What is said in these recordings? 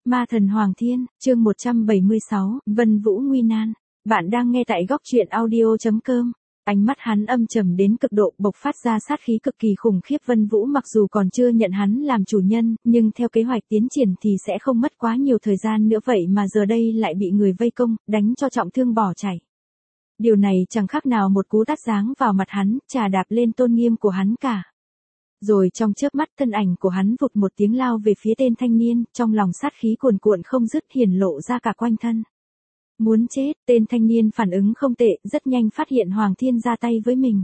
Ma thần Hoàng Thiên, chương 176, Vân Vũ nguy nan. Bạn đang nghe tại góc truyện audio.com. Ánh mắt hắn âm trầm đến cực độ, bộc phát ra sát khí cực kỳ khủng khiếp. Vân Vũ mặc dù còn chưa nhận hắn làm chủ nhân, nhưng theo kế hoạch tiến triển thì sẽ không mất quá nhiều thời gian nữa, vậy mà giờ đây lại bị người vây công, đánh cho trọng thương bỏ chạy. Điều này chẳng khác nào một cú tát giáng vào mặt hắn, chà đạp lên tôn nghiêm của hắn cả. Rồi trong chớp mắt thân ảnh của hắn vụt một tiếng lao về phía tên thanh niên, trong lòng sát khí cuồn cuộn không dứt hiển lộ ra cả quanh thân. Muốn chết, tên thanh niên phản ứng không tệ, rất nhanh phát hiện Hoàng Thiên ra tay với mình.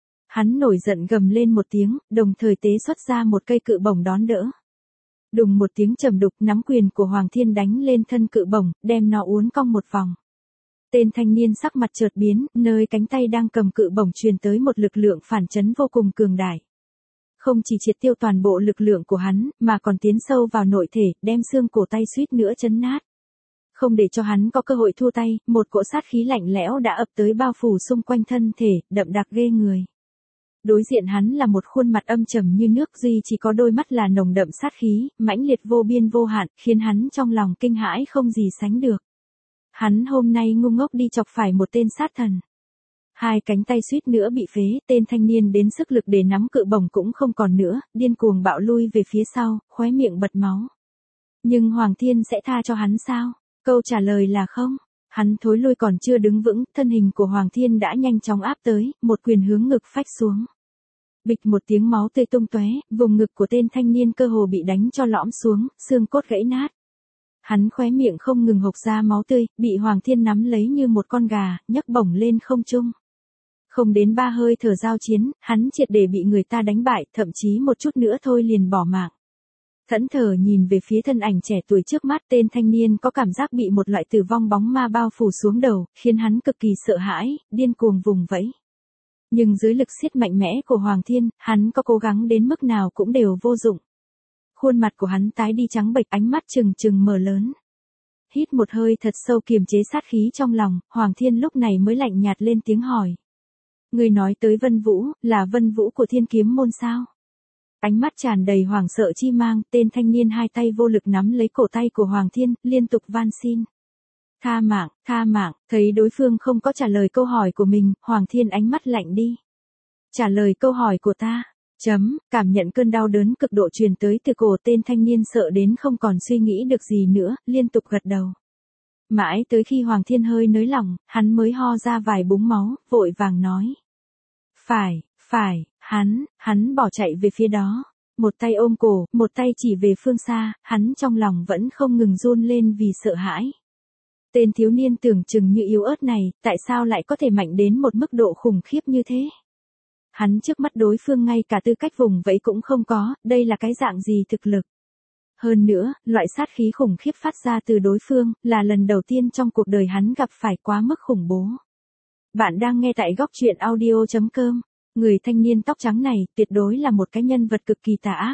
Hắn nổi giận gầm lên một tiếng, đồng thời tế xuất ra một cây cự bổng đón đỡ. Đùng một tiếng trầm đục, nắm quyền của Hoàng Thiên đánh lên thân cự bổng, đem nó uốn cong một vòng. Tên thanh niên sắc mặt chợt biến, nơi cánh tay đang cầm cự bổng truyền tới một lực lượng phản chấn vô cùng cường đại. Không chỉ triệt tiêu toàn bộ lực lượng của hắn, mà còn tiến sâu vào nội thể, đem xương cổ tay suýt nữa chấn nát. Không để cho hắn có cơ hội thua tay, một cỗ sát khí lạnh lẽo đã ập tới bao phủ xung quanh thân thể, đậm đặc ghê người. Đối diện hắn là một khuôn mặt âm trầm như nước, duy chỉ có đôi mắt là nồng đậm sát khí, mãnh liệt vô biên vô hạn, khiến hắn trong lòng kinh hãi không gì sánh được. Hắn hôm nay ngu ngốc đi chọc phải một tên sát thần. Hai cánh tay suýt nữa bị phế, tên thanh niên đến sức lực để nắm cự bổng cũng không còn nữa, điên cuồng bạo lui về phía sau, khóe miệng bật máu. Nhưng Hoàng Thiên sẽ tha cho hắn sao? Câu trả lời là không. Hắn thối lui còn chưa đứng vững, thân hình của Hoàng Thiên đã nhanh chóng áp tới, một quyền hướng ngực phách xuống. Bịch một tiếng máu tươi tung tóe, vùng ngực của tên thanh niên cơ hồ bị đánh cho lõm xuống, xương cốt gãy nát. Hắn khóe miệng không ngừng hộc ra máu tươi, bị Hoàng Thiên nắm lấy như một con gà, nhấc bổng lên không trung. Không đến 3 hơi thở giao chiến, hắn triệt để bị người ta đánh bại, thậm chí một chút nữa thôi liền bỏ mạng. Thẫn thờ nhìn về phía thân ảnh trẻ tuổi trước mắt, tên thanh niên có cảm giác bị một loại tử vong bóng ma bao phủ xuống đầu, khiến hắn cực kỳ sợ hãi, điên cuồng vùng vẫy. Nhưng dưới lực siết mạnh mẽ của Hoàng Thiên, hắn có cố gắng đến mức nào cũng đều vô dụng. Khuôn mặt của hắn tái đi trắng bệch, ánh mắt trừng trừng mở lớn. Hít một hơi thật sâu kiềm chế sát khí trong lòng, Hoàng Thiên lúc này mới lạnh nhạt lên tiếng hỏi. Người nói tới Vân Vũ, là Vân Vũ của Thiên Kiếm môn sao? Ánh mắt tràn đầy hoảng sợ chi mang, tên thanh niên hai tay vô lực nắm lấy cổ tay của Hoàng Thiên, liên tục van xin. Tha mạng, thấy đối phương không có trả lời câu hỏi của mình, Hoàng Thiên ánh mắt lạnh đi. Trả lời câu hỏi của ta. Cảm nhận cơn đau đớn cực độ truyền tới từ cổ, tên thanh niên sợ đến không còn suy nghĩ được gì nữa, liên tục gật đầu. Mãi tới khi Hoàng Thiên hơi nới lỏng, hắn mới ho ra vài búng máu, vội vàng nói. Phải, hắn bỏ chạy về phía đó. Một tay ôm cổ, một tay chỉ về phương xa, hắn trong lòng vẫn không ngừng run lên vì sợ hãi. Tên thiếu niên tưởng chừng như yếu ớt này, tại sao lại có thể mạnh đến một mức độ khủng khiếp như thế? Hắn trước mắt đối phương ngay cả tư cách vùng vẫy cũng không có, đây là cái dạng gì thực lực? Hơn nữa, loại sát khí khủng khiếp phát ra từ đối phương, là lần đầu tiên trong cuộc đời hắn gặp phải, quá mức khủng bố. Bạn đang nghe tại góc truyện audio.com. Người thanh niên tóc trắng này, tuyệt đối là một cái nhân vật cực kỳ tà ác.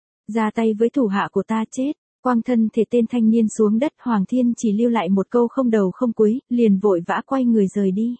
Ra tay với thủ hạ của ta chết, quang thân thể tên thanh niên xuống đất, Hoàng Thiên chỉ lưu lại một câu không đầu không cuối, liền vội vã quay người rời đi.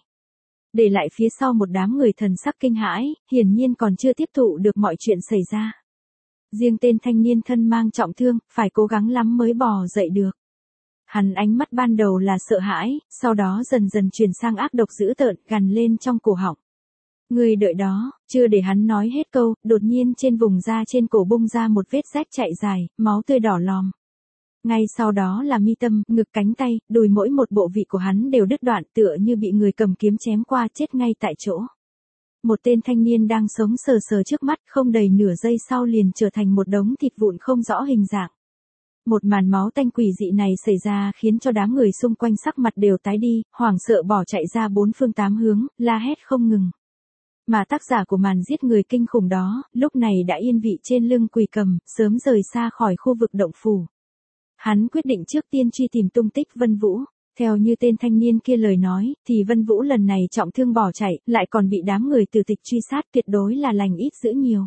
Để lại phía sau một đám người thần sắc kinh hãi, hiển nhiên còn chưa tiếp thụ được mọi chuyện xảy ra. Riêng tên thanh niên thân mang trọng thương, phải cố gắng lắm mới bò dậy được. Hắn ánh mắt ban đầu là sợ hãi, sau đó dần dần chuyển sang ác độc dữ tợn, gằn lên trong cổ họng. Người đợi đó, chưa để hắn nói hết câu, đột nhiên trên vùng da trên cổ bung ra một vết rách chạy dài, máu tươi đỏ lòm. Ngay sau đó là mi tâm, ngực, cánh tay, đùi, mỗi một bộ vị của hắn đều đứt đoạn, tựa như bị người cầm kiếm chém qua, chết ngay tại chỗ. Một tên thanh niên đang sống sờ sờ trước mắt, không đầy nửa giây sau liền trở thành một đống thịt vụn không rõ hình dạng. Một màn máu tanh quỷ dị này xảy ra khiến cho đám người xung quanh sắc mặt đều tái đi, hoảng sợ bỏ chạy ra bốn phương tám hướng, la hét không ngừng. Mà tác giả của màn giết người kinh khủng đó, lúc này đã yên vị trên lưng quỷ cầm, sớm rời xa khỏi khu vực động phủ. Hắn quyết định trước tiên truy tìm tung tích Vân Vũ. Theo như tên thanh niên kia lời nói, thì Vân Vũ lần này trọng thương bỏ chạy, lại còn bị đám người Tử Tịch truy sát, tuyệt đối là lành ít dữ nhiều.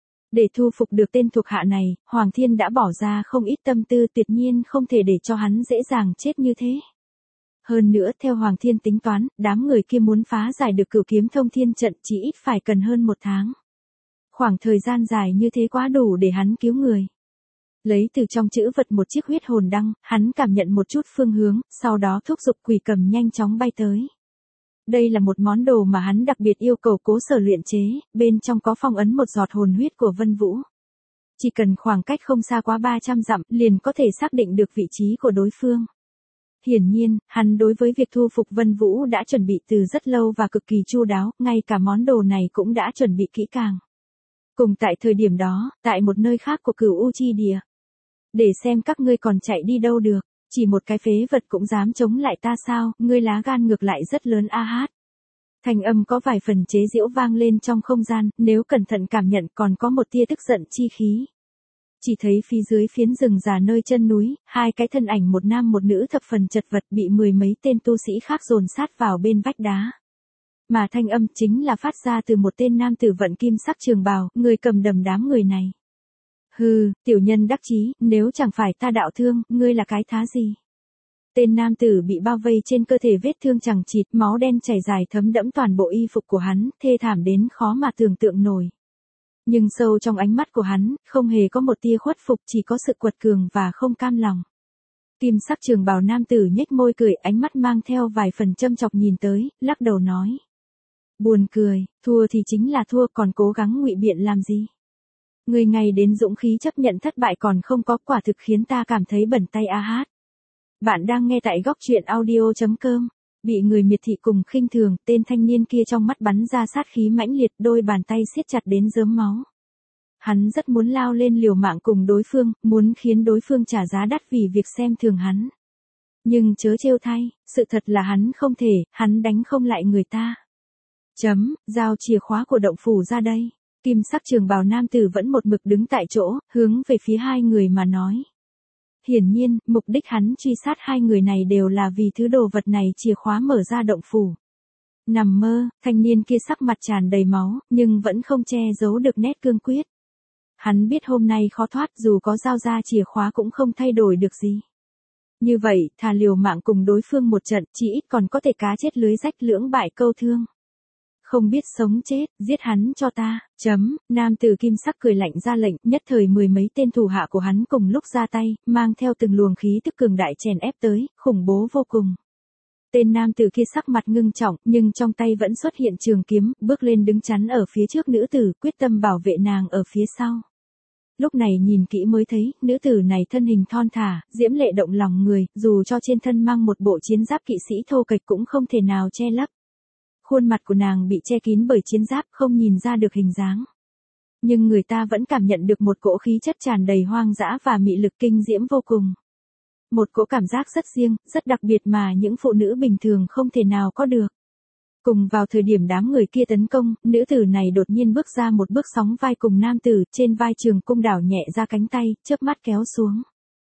Để thu phục được tên thuộc hạ này, Hoàng Thiên đã bỏ ra không ít tâm tư, tuyệt nhiên không thể để cho hắn dễ dàng chết như thế. Hơn nữa, theo Hoàng Thiên tính toán, đám người kia muốn phá giải được Cửu Kiếm Thông Thiên trận chỉ ít phải cần hơn 1 tháng. Khoảng thời gian dài như thế quá đủ để hắn cứu người. Lấy từ trong chữ vật một chiếc huyết hồn đăng, hắn cảm nhận một chút phương hướng, sau đó thúc giục quỷ cầm nhanh chóng bay tới. Đây là một món đồ mà hắn đặc biệt yêu cầu Cố Sở luyện chế, bên trong có phong ấn một giọt hồn huyết của Vân Vũ. Chỉ cần khoảng cách không xa quá 300 dặm, liền có thể xác định được vị trí của đối phương. Hiển nhiên, hắn đối với việc thu phục Vân Vũ đã chuẩn bị từ rất lâu và cực kỳ chu đáo, ngay cả món đồ này cũng đã chuẩn bị kỹ càng. Cùng tại thời điểm đó, tại một nơi khác của Cửu U Chi Địa. Để xem các ngươi còn chạy đi đâu được, chỉ một cái phế vật cũng dám chống lại ta sao, ngươi lá gan ngược lại rất lớn a hát. Thanh âm có vài phần chế giễu vang lên trong không gian, nếu cẩn thận cảm nhận còn có một tia tức giận chi khí. Chỉ thấy phía dưới phiến rừng già nơi chân núi, hai cái thân ảnh một nam một nữ thập phần chật vật bị mười mấy tên tu sĩ khác dồn sát vào bên vách đá. Mà thanh âm chính là phát ra từ một tên nam tử vận kim sắc trường bào, người cầm đầm đám người này. Hừ, tiểu nhân đắc chí, nếu chẳng phải ta đạo thương, ngươi là cái thá gì? Tên nam tử bị bao vây trên cơ thể vết thương chằng chịt, máu đen chảy dài thấm đẫm toàn bộ y phục của hắn, thê thảm đến khó mà tưởng tượng nổi. Nhưng sâu trong ánh mắt của hắn, không hề có một tia khuất phục, chỉ có sự quật cường và không cam lòng. Kim sắc trường bào nam tử nhếch môi cười, ánh mắt mang theo vài phần châm chọc nhìn tới, lắc đầu nói. Buồn cười, thua thì chính là thua, còn cố gắng ngụy biện làm gì? Người ngay đến dũng khí chấp nhận thất bại còn không có, quả thực khiến ta cảm thấy bẩn tay a hát. Bạn đang nghe tại góc truyện audio.com. Bị người miệt thị cùng khinh thường, tên thanh niên kia trong mắt bắn ra sát khí mãnh liệt, đôi bàn tay siết chặt đến rớm máu. Hắn rất muốn lao lên liều mạng cùng đối phương, muốn khiến đối phương trả giá đắt vì việc xem thường hắn. Nhưng chớ trêu thay, sự thật là hắn không thể, hắn đánh không lại người ta. Giao chìa khóa của động phủ ra đây. Kim sắc trường bào nam tử vẫn một mực đứng tại chỗ, hướng về phía hai người mà nói. Hiển nhiên, mục đích hắn truy sát hai người này đều là vì thứ đồ vật này, chìa khóa mở ra động phủ. Nằm mơ, thanh niên kia sắc mặt tràn đầy máu, nhưng vẫn không che giấu được nét cương quyết. Hắn biết hôm nay khó thoát, dù có giao ra chìa khóa cũng không thay đổi được gì. Như vậy, thà liều mạng cùng đối phương một trận, chỉ ít còn có thể cá chết lưới rách lưỡng bại câu thương. Không biết sống chết, giết hắn cho ta. Nam tử kim sắc cười lạnh ra lệnh, nhất thời mười mấy tên thủ hạ của hắn cùng lúc ra tay, mang theo từng luồng khí tức cường đại chèn ép tới, khủng bố vô cùng. Tên nam tử kia sắc mặt ngưng trọng, nhưng trong tay vẫn xuất hiện trường kiếm, bước lên đứng chắn ở phía trước nữ tử, quyết tâm bảo vệ nàng ở phía sau. Lúc này nhìn kỹ mới thấy, nữ tử này thân hình thon thả, diễm lệ động lòng người, dù cho trên thân mang một bộ chiến giáp kỵ sĩ thô kệch cũng không thể nào che lấp. Khuôn mặt của nàng bị che kín bởi chiến giáp, không nhìn ra được hình dáng. Nhưng người ta vẫn cảm nhận được một cỗ khí chất tràn đầy hoang dã và mị lực kinh diễm vô cùng. Một cỗ cảm giác rất riêng, rất đặc biệt mà những phụ nữ bình thường không thể nào có được. Cùng vào thời điểm đám người kia tấn công, nữ tử này đột nhiên bước ra một bước sóng vai cùng nam tử, trên vai trường cung đảo nhẹ ra cánh tay, chớp mắt kéo xuống.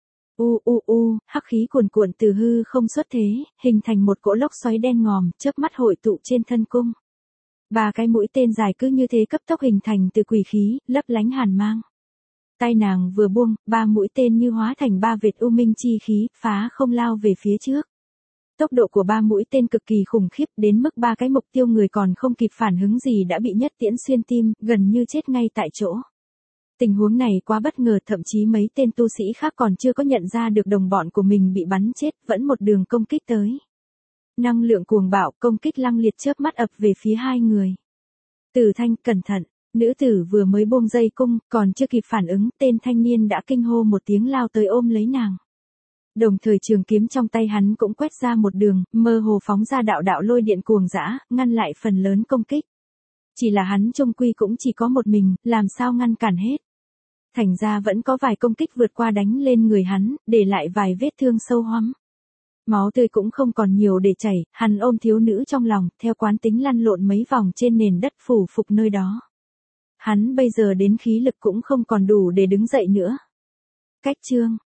Hắc khí cuồn cuộn từ hư không xuất thế, hình thành một cỗ lốc xoáy đen ngòm, chớp mắt hội tụ trên thân cung. Ba cái mũi tên dài cứ như thế cấp tốc hình thành từ quỷ khí, lấp lánh hàn mang. Tay nàng vừa buông, ba mũi tên như hóa thành ba vệt u minh chi khí, phá không lao về phía trước. Tốc độ của ba mũi tên cực kỳ khủng khiếp, đến mức ba cái mục tiêu người còn không kịp phản ứng gì đã bị nhất tiễn xuyên tim, gần như chết ngay tại chỗ. Tình huống này quá bất ngờ, thậm chí mấy tên tu sĩ khác còn chưa có nhận ra được đồng bọn của mình bị bắn chết, vẫn một đường công kích tới. Năng lượng cuồng bạo, công kích lăng liệt chớp mắt ập về phía hai người. Tử Thanh, cẩn thận, nữ tử vừa mới buông dây cung, còn chưa kịp phản ứng, tên thanh niên đã kinh hô một tiếng lao tới ôm lấy nàng. Đồng thời trường kiếm trong tay hắn cũng quét ra một đường, mơ hồ phóng ra đạo đạo lôi điện cuồng dã, ngăn lại phần lớn công kích. Chỉ là hắn chung quy cũng chỉ có một mình, làm sao ngăn cản hết. Thành ra vẫn có vài công kích vượt qua đánh lên người hắn, để lại vài vết thương sâu hoắm. Máu tươi cũng không còn nhiều để chảy, hắn ôm thiếu nữ trong lòng, theo quán tính lăn lộn mấy vòng trên nền đất phủ phục nơi đó. Hắn bây giờ đến khí lực cũng không còn đủ để đứng dậy nữa. Cách chương